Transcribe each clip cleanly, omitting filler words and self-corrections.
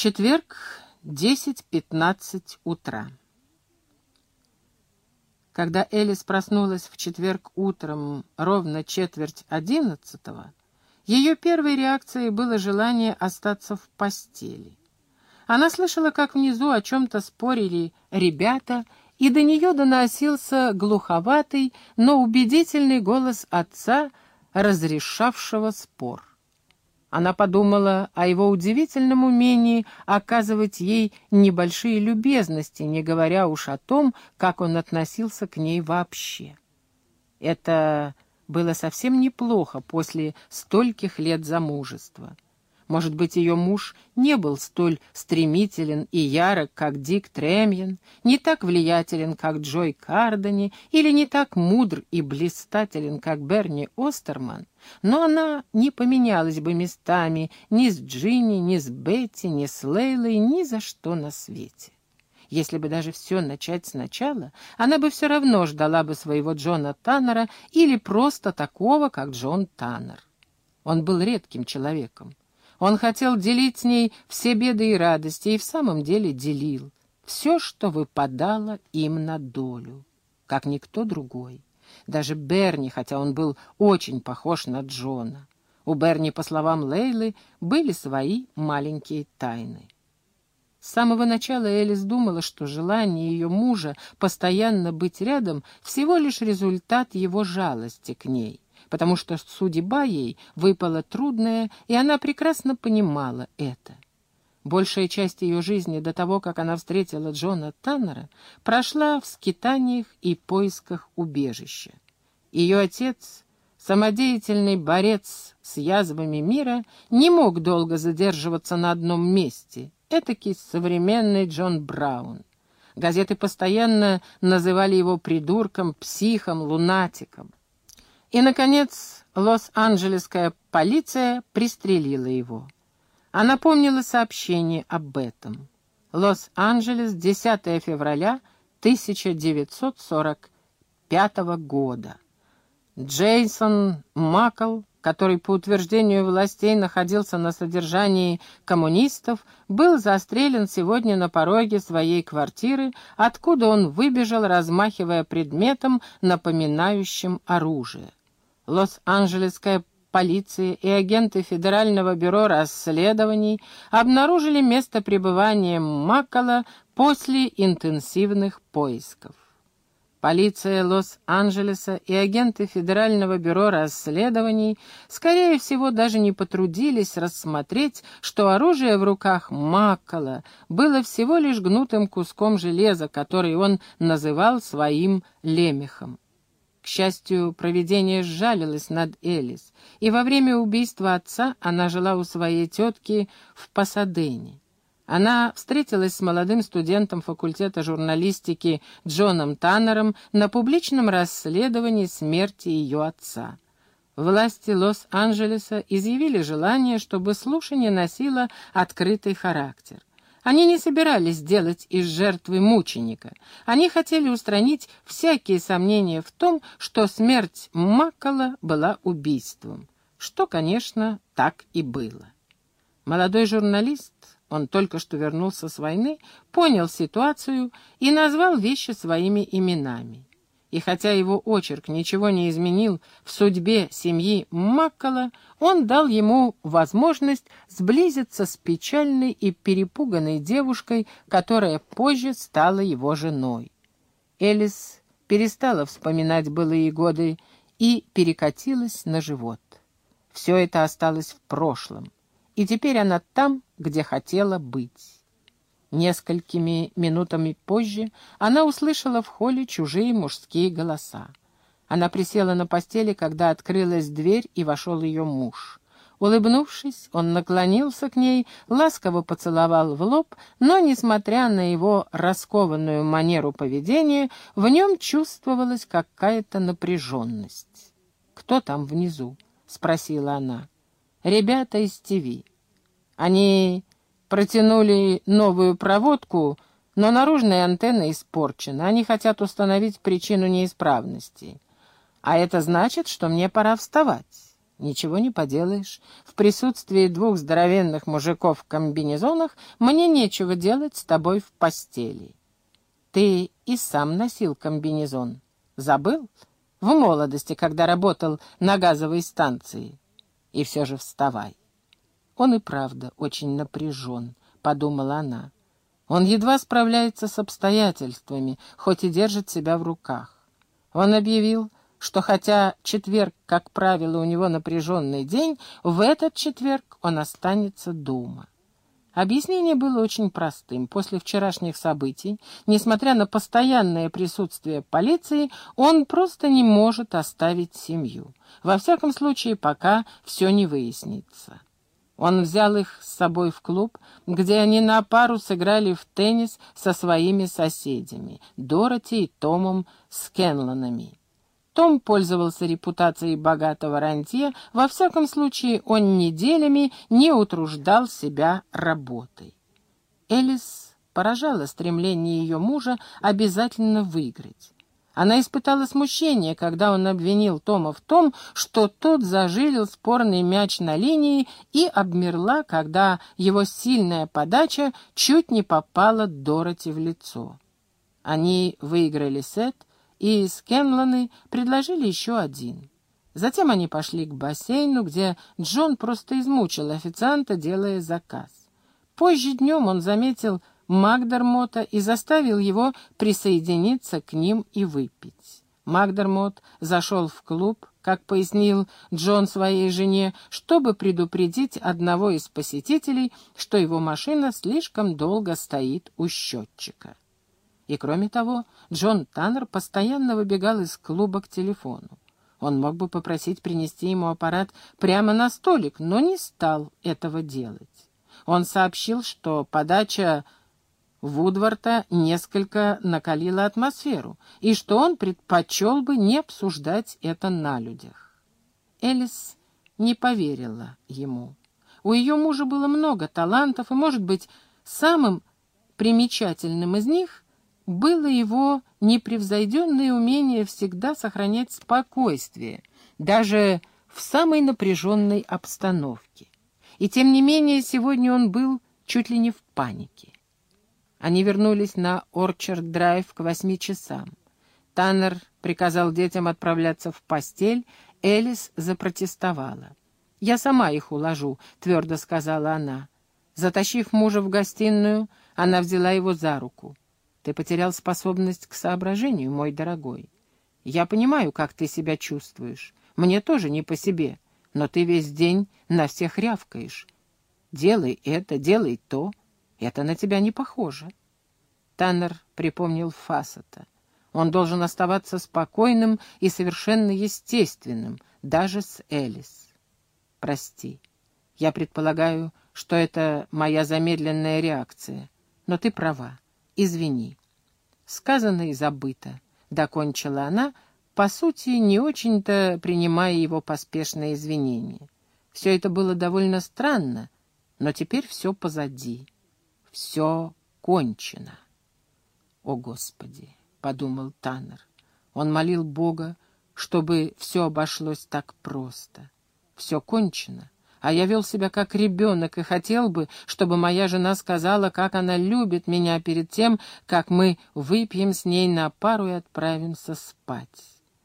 Четверг, 10:15 утра. Когда Элис проснулась в четверг утром ровно 10:45, ее первой реакцией было желание остаться в постели. Она слышала, как внизу о чем-то спорили ребята, и до нее доносился глуховатый, но убедительный голос отца, разрешавшего спор. Она подумала о его удивительном умении оказывать ей небольшие любезности, не говоря уж о том, как он относился к ней вообще. Это было совсем неплохо после стольких лет замужества. Может быть, ее муж не был столь стремителен и ярок, как Дик Трэмьен, не так влиятелен, как Джой Кардани, или не так мудр и блистателен, как Берни Остерман, но она не поменялась бы местами ни с Джинни, ни с Бетти, ни с Лейлой, ни за что на свете. Если бы даже все начать сначала, она бы все равно ждала бы своего Джона Таннера или просто такого, как Джон Таннер. Он был редким человеком. Он хотел делить с ней все беды и радости, и в самом деле делил. Все, что выпадало им на долю, как никто другой. Даже Берни, хотя он был очень похож на Джона. У Берни, по словам Лейлы, были свои маленькие тайны. С самого начала Элис думала, что желание ее мужа постоянно быть рядом всего лишь результат его жалости к ней, потому что судьба ей выпала трудная, и она прекрасно понимала это. Большая часть ее жизни до того, как она встретила Джона Таннера, прошла в скитаниях и поисках убежища. Ее отец, самодеятельный борец с язвами мира, не мог долго задерживаться на одном месте, этакий современный Джон Браун. Газеты постоянно называли его придурком, психом, лунатиком. И, наконец, Лос-Анджелесская полиция пристрелила его. Она помнила сообщение об этом. Лос-Анджелес, 10 февраля 1945 года. Джейсон Маккл, который, по утверждению властей, находился на содержании коммунистов, был застрелен сегодня на пороге своей квартиры, откуда он выбежал, размахивая предметом, напоминающим оружие. Лос-Анджелесская полиция и агенты Федерального бюро расследований обнаружили место пребывания Маккола после интенсивных поисков. Полиция Лос-Анджелеса и агенты Федерального бюро расследований, скорее всего, даже не потрудились рассмотреть, что оружие в руках Маккола было всего лишь гнутым куском железа, который он называл своим лемехом. К счастью, провидение сжалилось над Элис, и во время убийства отца она жила у своей тетки в Пасадене. Она встретилась с молодым студентом факультета журналистики Джоном Таннером на публичном расследовании смерти ее отца. Власти Лос-Анджелеса изъявили желание, чтобы слушание носило открытый характер. Они не собирались делать из жертвы мученика. Они хотели устранить всякие сомнения в том, что смерть Маккола была убийством, что, конечно, так и было. Молодой журналист, он только что вернулся с войны, понял ситуацию и назвал вещи своими именами. И хотя его очерк ничего не изменил в судьбе семьи Маккола, он дал ему возможность сблизиться с печальной и перепуганной девушкой, которая позже стала его женой. Элис перестала вспоминать былые годы и перекатилась на живот. Все это осталось в прошлом, и теперь она там, где хотела быть. Несколькими минутами позже она услышала в холле чужие мужские голоса. Она присела на постели, когда открылась дверь, и вошел ее муж. Улыбнувшись, он наклонился к ней, ласково поцеловал в лоб, но, несмотря на его раскованную манеру поведения, в нем чувствовалась какая-то напряженность. «Кто там внизу?» — спросила она. «Ребята из ТВ. Они протянули новую проводку, но наружная антенна испорчена. Они хотят установить причину неисправности. А это значит, что мне пора вставать». Ничего не поделаешь. В присутствии двух здоровенных мужиков в комбинезонах мне нечего делать с тобой в постели. Ты и сам носил комбинезон. Забыл? В молодости, когда работал на газовой станции. И все же вставай. Он и правда очень напряжен, подумала она. Он едва справляется с обстоятельствами, хоть и держит себя в руках. Он объявил, что хотя четверг, как правило, у него напряженный день, в этот четверг он останется дома. Объяснение было очень простым. После вчерашних событий, несмотря на постоянное присутствие полиции, он просто не может оставить семью. Во всяком случае, пока все не выяснится. Он взял их с собой в клуб, где они на пару сыграли в теннис со своими соседями, Дороти и Томом Скенлонами. Том пользовался репутацией богатого рантье, во всяком случае он неделями не утруждал себя работой. Элис поражала стремление ее мужа обязательно выиграть. Она испытала смущение, когда он обвинил Тома в том, что тот зажилил спорный мяч на линии, и обмерла, когда его сильная подача чуть не попала Дороти в лицо. Они выиграли сет, и Скенлоны предложили еще один. Затем они пошли к бассейну, где Джон просто измучил официанта, делая заказ. Позже днем он заметил Макдермота и заставил его присоединиться к ним и выпить. Макдермот зашел в клуб, как пояснил Джон своей жене, чтобы предупредить одного из посетителей, что его машина слишком долго стоит у счетчика. И кроме того, Джон Таннер постоянно выбегал из клуба к телефону. Он мог бы попросить принести ему аппарат прямо на столик, но не стал этого делать. Он сообщил, что подача Вудворта несколько накалила атмосферу, и что он предпочел бы не обсуждать это на людях. Элис не поверила ему. У ее мужа было много талантов, и, может быть, самым примечательным из них было его непревзойденное умение всегда сохранять спокойствие, даже в самой напряженной обстановке. И тем не менее сегодня он был чуть ли не в панике. Они вернулись на Орчард-драйв к 8 часам. Таннер приказал детям отправляться в постель, Элис запротестовала. «Я сама их уложу», — твердо сказала она. Затащив мужа в гостиную, она взяла его за руку. «Ты потерял способность к соображению, мой дорогой. Я понимаю, как ты себя чувствуешь. Мне тоже не по себе, но ты весь день на всех рявкаешь. Делай это, делай то. Это на тебя не похоже». Таннер припомнил Фассета. Он должен оставаться спокойным и совершенно естественным, даже с Элис. «Прости, я предполагаю, что это моя замедленная реакция, но ты права. Извини». «Сказано и забыто», — докончила она, по сути, не очень-то принимая его поспешные извинения. Все это было довольно странно, но теперь все позади. Все кончено. «О, Господи!» — подумал Таннер. Он молил Бога, чтобы все обошлось так просто. Все кончено. А я вел себя как ребенок и хотел бы, чтобы моя жена сказала, как она любит меня перед тем, как мы выпьем с ней на пару и отправимся спать.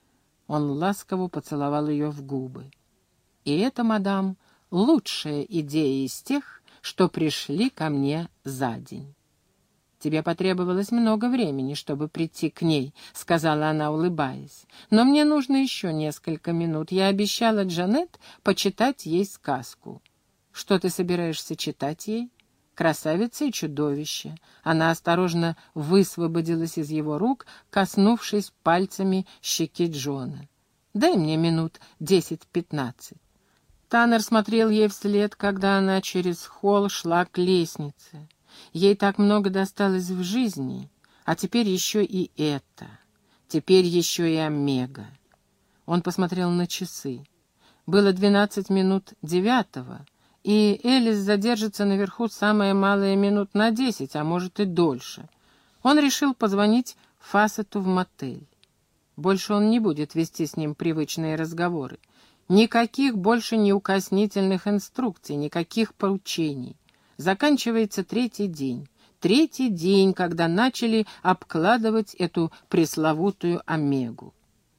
Он ласково поцеловал ее в губы. И это, мадам, лучшая идея из тех, что пришли ко мне за день. «Тебе потребовалось много времени, чтобы прийти к ней», — сказала она, улыбаясь. «Но мне нужно еще несколько минут. Я обещала Джанет почитать ей сказку». «Что ты собираешься читать ей?» «Красавица и чудовище». Она осторожно высвободилась из его рук, коснувшись пальцами щеки Джона. «Дай мне минут 10-15». Таннер смотрел ей вслед, когда она через холл шла к лестнице. Ей так много досталось в жизни, а теперь еще и это. Теперь еще и Омега. Он посмотрел на часы. Было 12 минут 9, и Элис задержится наверху самое малое минут на 10, а может и дольше. Он решил позвонить Фассету в мотель. Больше он не будет вести с ним привычные разговоры. Никаких больше неукоснительных инструкций, никаких поручений. Заканчивается третий день. Третий день, когда начали обкладывать эту пресловутую омегу.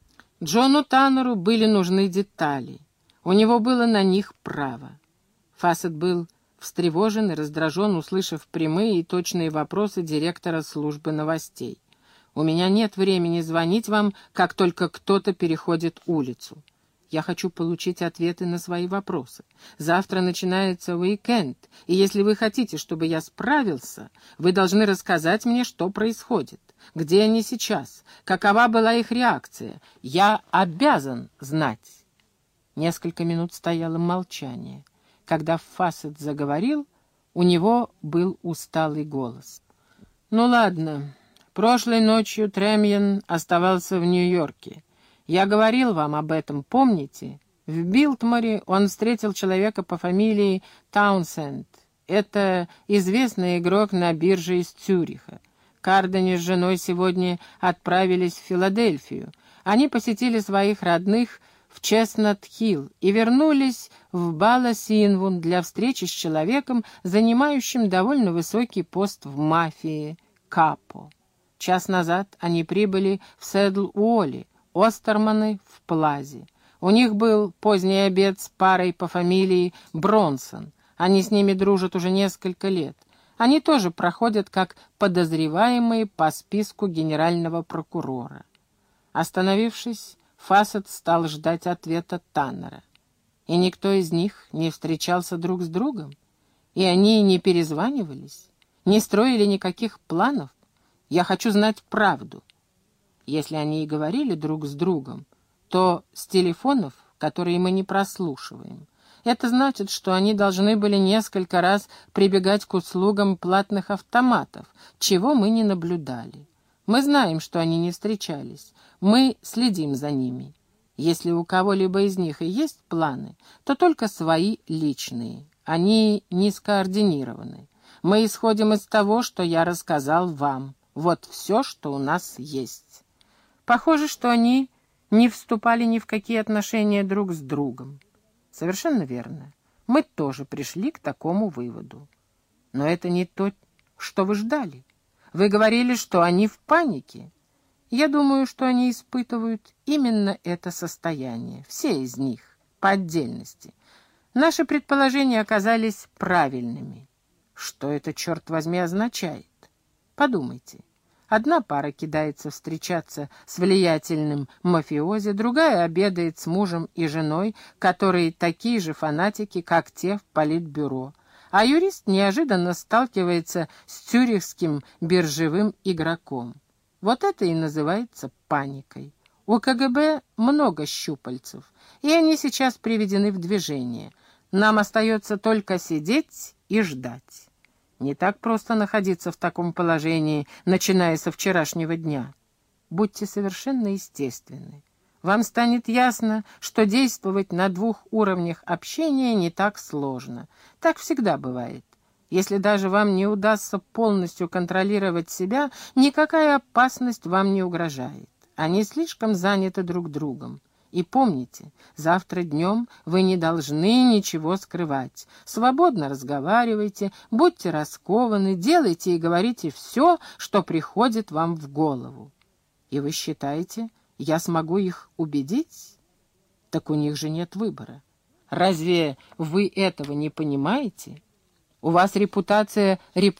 Джону Таннеру были нужны детали. У него было на них право. Фассет был встревожен и раздражен, услышав прямые и точные вопросы директора службы новостей. «У меня нет времени звонить вам, как только кто-то переходит улицу. Я хочу получить ответы на свои вопросы. Завтра начинается уикенд, и если вы хотите, чтобы я справился, вы должны рассказать мне, что происходит, где они сейчас, какова была их реакция. Я обязан знать». Несколько минут стояло молчание. Когда Фассет заговорил, у него был усталый голос. «Ну ладно, прошлой ночью Трэмьен оставался в Нью-Йорке. Я говорил вам об этом, помните? В Билтморе он встретил человека по фамилии Таунсенд. Это известный игрок на бирже из Цюриха. Кардани с женой сегодня отправились в Филадельфию. Они посетили своих родных в Честнат-Хилл и вернулись в Бала-Синвун для встречи с человеком, занимающим довольно высокий пост в мафии — Капо. Час назад они прибыли в Седл-Уолли, Остерманы в Плазе. У них был поздний обед с парой по фамилии Бронсон. Они с ними дружат уже несколько лет. Они тоже проходят как подозреваемые по списку генерального прокурора. Остановившись, Фассет стал ждать ответа Таннера. И никто из них не встречался друг с другом? И они не перезванивались? Не строили никаких планов? Я хочу знать правду. Если они и говорили друг с другом, то с телефонов, которые мы не прослушиваем. Это значит, что они должны были несколько раз прибегать к услугам платных автоматов, чего мы не наблюдали. Мы знаем, что они не встречались. Мы следим за ними. Если у кого-либо из них и есть планы, то только свои личные. Они не скоординированы. Мы исходим из того, что я рассказал вам. Вот все, что у нас есть. Похоже, что они не вступали ни в какие отношения друг с другом. Совершенно верно. Мы тоже пришли к такому выводу. Но это не то, что вы ждали. Вы говорили, что они в панике. Я думаю, что они испытывают именно это состояние. Все из них, по отдельности. Наши предположения оказались правильными. Что это, черт возьми, означает? Подумайте. Одна пара кидается встречаться с влиятельным мафиози, другая обедает с мужем и женой, которые такие же фанатики, как те в политбюро. А юрист неожиданно сталкивается с цюрихским биржевым игроком. Вот это и называется паникой. У КГБ много щупальцев, и они сейчас приведены в движение. Нам остается только сидеть и ждать. Не так просто находиться в таком положении, начиная со вчерашнего дня. Будьте совершенно естественны. Вам станет ясно, что действовать на двух уровнях общения не так сложно. Так всегда бывает. Если даже вам не удастся полностью контролировать себя, никакая опасность вам не угрожает. Они слишком заняты друг другом. И помните, завтра днем вы не должны ничего скрывать. Свободно разговаривайте, будьте раскованы, делайте и говорите все, что приходит вам в голову. И вы считаете, я смогу их убедить? Так у них же нет выбора. Разве вы этого не понимаете? У вас репутация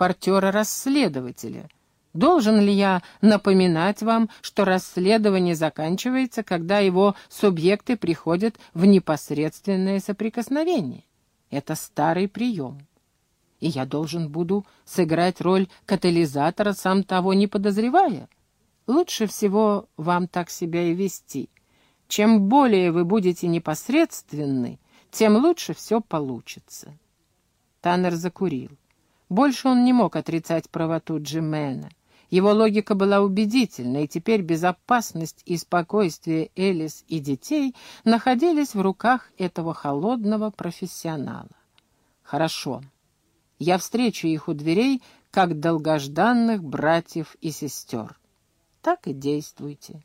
репортера-расследователя. Должен ли я напоминать вам, что расследование заканчивается, когда его субъекты приходят в непосредственное соприкосновение? Это старый прием. И я должен буду сыграть роль катализатора, сам того не подозревая. Лучше всего вам так себя и вести. Чем более вы будете непосредственны, тем лучше все получится. Таннер закурил. Больше он не мог отрицать правоту Джимена. Его логика была убедительна, и теперь безопасность и спокойствие Элис и детей находились в руках этого холодного профессионала. «Хорошо. Я встречу их у дверей, как долгожданных братьев и сестер. Так и действуйте.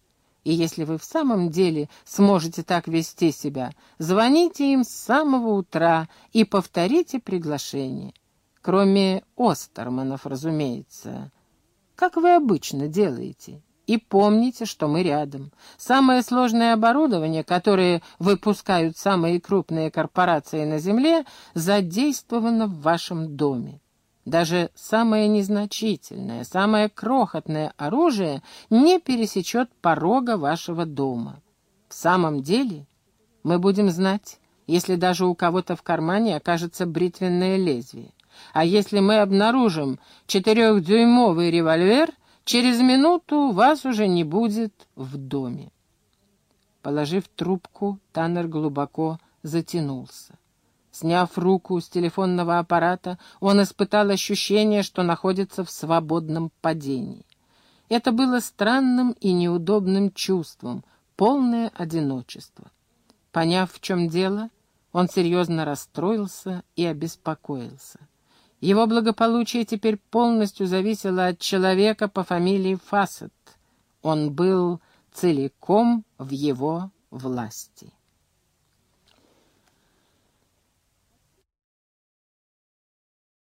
И если вы в самом деле сможете так вести себя, звоните им с самого утра и повторите приглашение. Кроме Остерманов, разумеется, как вы обычно делаете. И помните, что мы рядом. Самое сложное оборудование, которое выпускают самые крупные корпорации на Земле, задействовано в вашем доме. Даже самое незначительное, самое крохотное оружие не пересечет порога вашего дома. В самом деле, мы будем знать, если даже у кого-то в кармане окажется бритвенное лезвие. А если мы обнаружим 4-дюймовый револьвер, через минуту вас уже не будет в доме. Положив трубку, Таннер глубоко затянулся. Сняв руку с телефонного аппарата, он испытал ощущение, что находится в свободном падении. Это было странным и неудобным чувством, полное одиночество. Поняв, в чем дело, он серьезно расстроился и обеспокоился. Его благополучие теперь полностью зависело от человека по фамилии Фассет. Он был целиком в его власти.